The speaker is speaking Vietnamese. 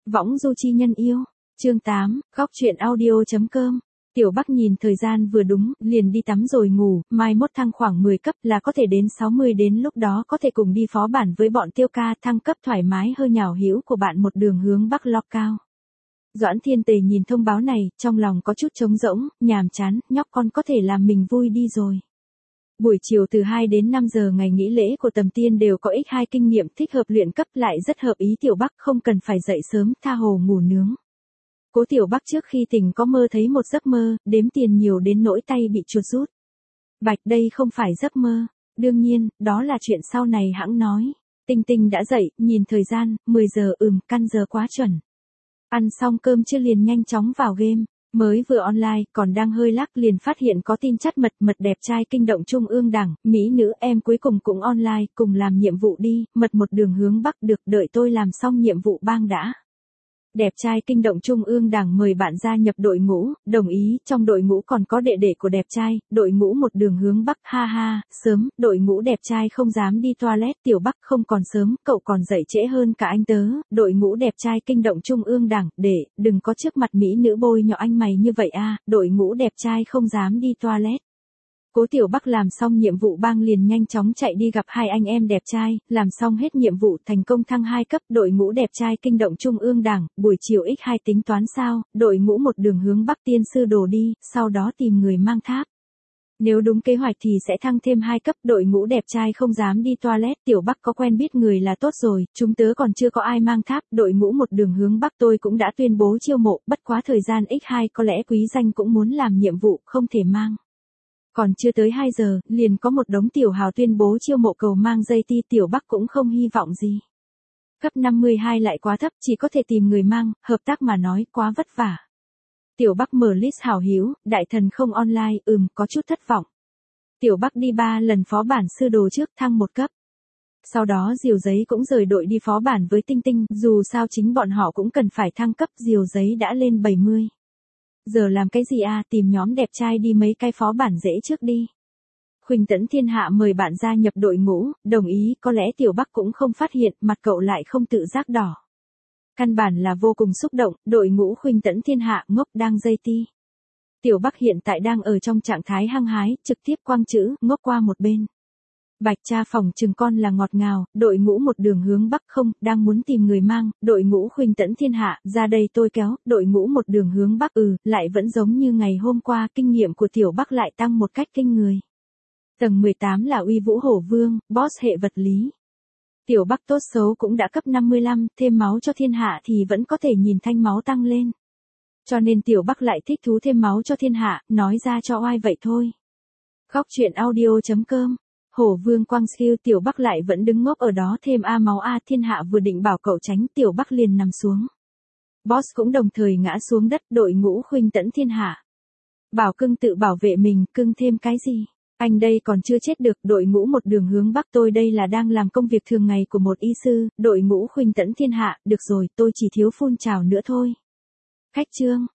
Võng du chi nhân yêu. Chương 8, góc truyện audio.com. Tiểu Bắc nhìn thời gian vừa đúng, liền đi tắm rồi ngủ, mai mốt thăng khoảng 10 cấp là có thể đến 60, đến lúc đó có thể cùng đi phó bản với bọn Tiêu ca, thăng cấp thoải mái hơi nhào hữu của bạn một đường hướng Bắc lo cao. Doãn Thiên Tề nhìn thông báo này, trong lòng có chút trống rỗng, nhàm chán, nhóc con có thể làm mình vui đi rồi. Buổi chiều từ 2 đến 5 giờ ngày nghỉ lễ của Tầm Tiên đều có x2 kinh nghiệm thích hợp luyện cấp, lại rất hợp ý Tiểu Bắc, không cần phải dậy sớm, tha hồ ngủ nướng. Cố Tiểu Bắc trước khi tỉnh có mơ thấy một giấc mơ, đếm tiền nhiều đến nỗi tay bị chuột rút. Bạch, đây không phải giấc mơ, đương nhiên, đó là chuyện sau này hãng nói. Tinh Tinh đã dậy, nhìn thời gian, 10 giờ, căn giờ quá chuẩn. Ăn xong cơm chưa liền nhanh chóng vào game, mới vừa online, còn đang hơi lắc liền phát hiện có tin chắt mật đẹp trai kinh động Trung ương Đảng, mỹ nữ em cuối cùng cũng online, cùng làm nhiệm vụ đi, mật một đường hướng Bắc được, đợi tôi làm xong nhiệm vụ bang đã. Đẹp trai kinh động Trung ương Đảng mời bạn gia nhập đội ngũ, đồng ý, trong đội ngũ còn có đệ đệ của đẹp trai, đội ngũ một đường hướng Bắc, ha ha, sớm, đội ngũ đẹp trai không dám đi toilet, Tiểu Bắc không còn sớm, cậu còn dậy trễ hơn cả anh tớ, đội ngũ đẹp trai kinh động Trung ương Đảng, để, đừng có trước mặt mỹ nữ bôi nhọ anh mày như vậy a, đội ngũ đẹp trai không dám đi toilet. Cố Tiểu Bắc làm xong nhiệm vụ bang liền nhanh chóng chạy đi gặp hai anh em đẹp trai, làm xong hết nhiệm vụ thành công thăng 2 cấp, đội ngũ đẹp trai kinh động Trung ương Đảng, buổi chiều x2 tính toán sao, đội ngũ một đường hướng Bắc tiên sư đồ đi, sau đó tìm người mang tháp. Nếu đúng kế hoạch thì sẽ thăng thêm 2 cấp, đội ngũ đẹp trai không dám đi toilet, Tiểu Bắc có quen biết người là tốt rồi, chúng tớ còn chưa có ai mang tháp, đội ngũ một đường hướng Bắc tôi cũng đã tuyên bố chiêu mộ, bất quá thời gian x2 có lẽ quý danh cũng muốn làm nhiệm vụ, không thể mang. Còn chưa tới 2 giờ, liền có một đống tiểu hào tuyên bố chiêu mộ cầu mang dây ti, Tiểu Bắc cũng không hy vọng gì. Cấp 52 lại quá thấp, chỉ có thể tìm người mang, hợp tác mà nói, quá vất vả. Tiểu Bắc mở list hảo hữu, đại thần không online, có chút thất vọng. Tiểu Bắc đi 3 lần phó bản sư đồ trước, thăng 1 cấp. Sau đó Diều Giấy cũng rời đội đi phó bản với Tinh Tinh, dù sao chính bọn họ cũng cần phải thăng cấp, Diều Giấy đã lên 70. Giờ làm cái gì à, tìm nhóm đẹp trai đi mấy cái phó bản dễ trước đi. Khuỳnh Tẫn Thiên Hạ mời bạn gia nhập đội ngũ, đồng ý, có lẽ Tiểu Bắc cũng không phát hiện, mặt cậu lại không tự giác đỏ. Căn bản là vô cùng xúc động, đội ngũ Khuỳnh Tẫn Thiên Hạ ngốc đang dây ti. Tiểu Bắc hiện tại đang ở trong trạng thái hăng hái, trực tiếp quăng chữ, ngốc qua một bên. Bạch cha phòng chừng con là ngọt ngào, đội ngũ một đường hướng Bắc không, đang muốn tìm người mang, đội ngũ Khuỳnh Tẫn Thiên Hạ, ra đây tôi kéo, đội ngũ một đường hướng Bắc, lại vẫn giống như ngày hôm qua, kinh nghiệm của Tiểu Bắc lại tăng một cách kinh người. Tầng 18 là Uy Vũ Hổ Vương, boss hệ vật lý. Tiểu Bắc tốt xấu cũng đã cấp 55, thêm máu cho thiên hạ thì vẫn có thể nhìn thanh máu tăng lên. Cho nên Tiểu Bắc lại thích thú thêm máu cho thiên hạ, nói ra cho oai vậy thôi. Góc truyện audio.com. Hổ Vương quang siêu, Tiểu Bắc lại vẫn đứng ngốc ở đó, thêm A máu A, thiên hạ vừa định bảo cậu tránh, Tiểu Bắc liền nằm xuống. Boss cũng đồng thời ngã xuống đất, đội ngũ Khuỳnh Tẫn Thiên Hạ. Bảo cưng tự bảo vệ mình, cưng thêm cái gì? Anh đây còn chưa chết được, đội ngũ một đường hướng Bắc tôi đây là đang làm công việc thường ngày của một y sư, đội ngũ Khuỳnh Tẫn Thiên Hạ, được rồi, tôi chỉ thiếu phun trào nữa thôi. Khách trương,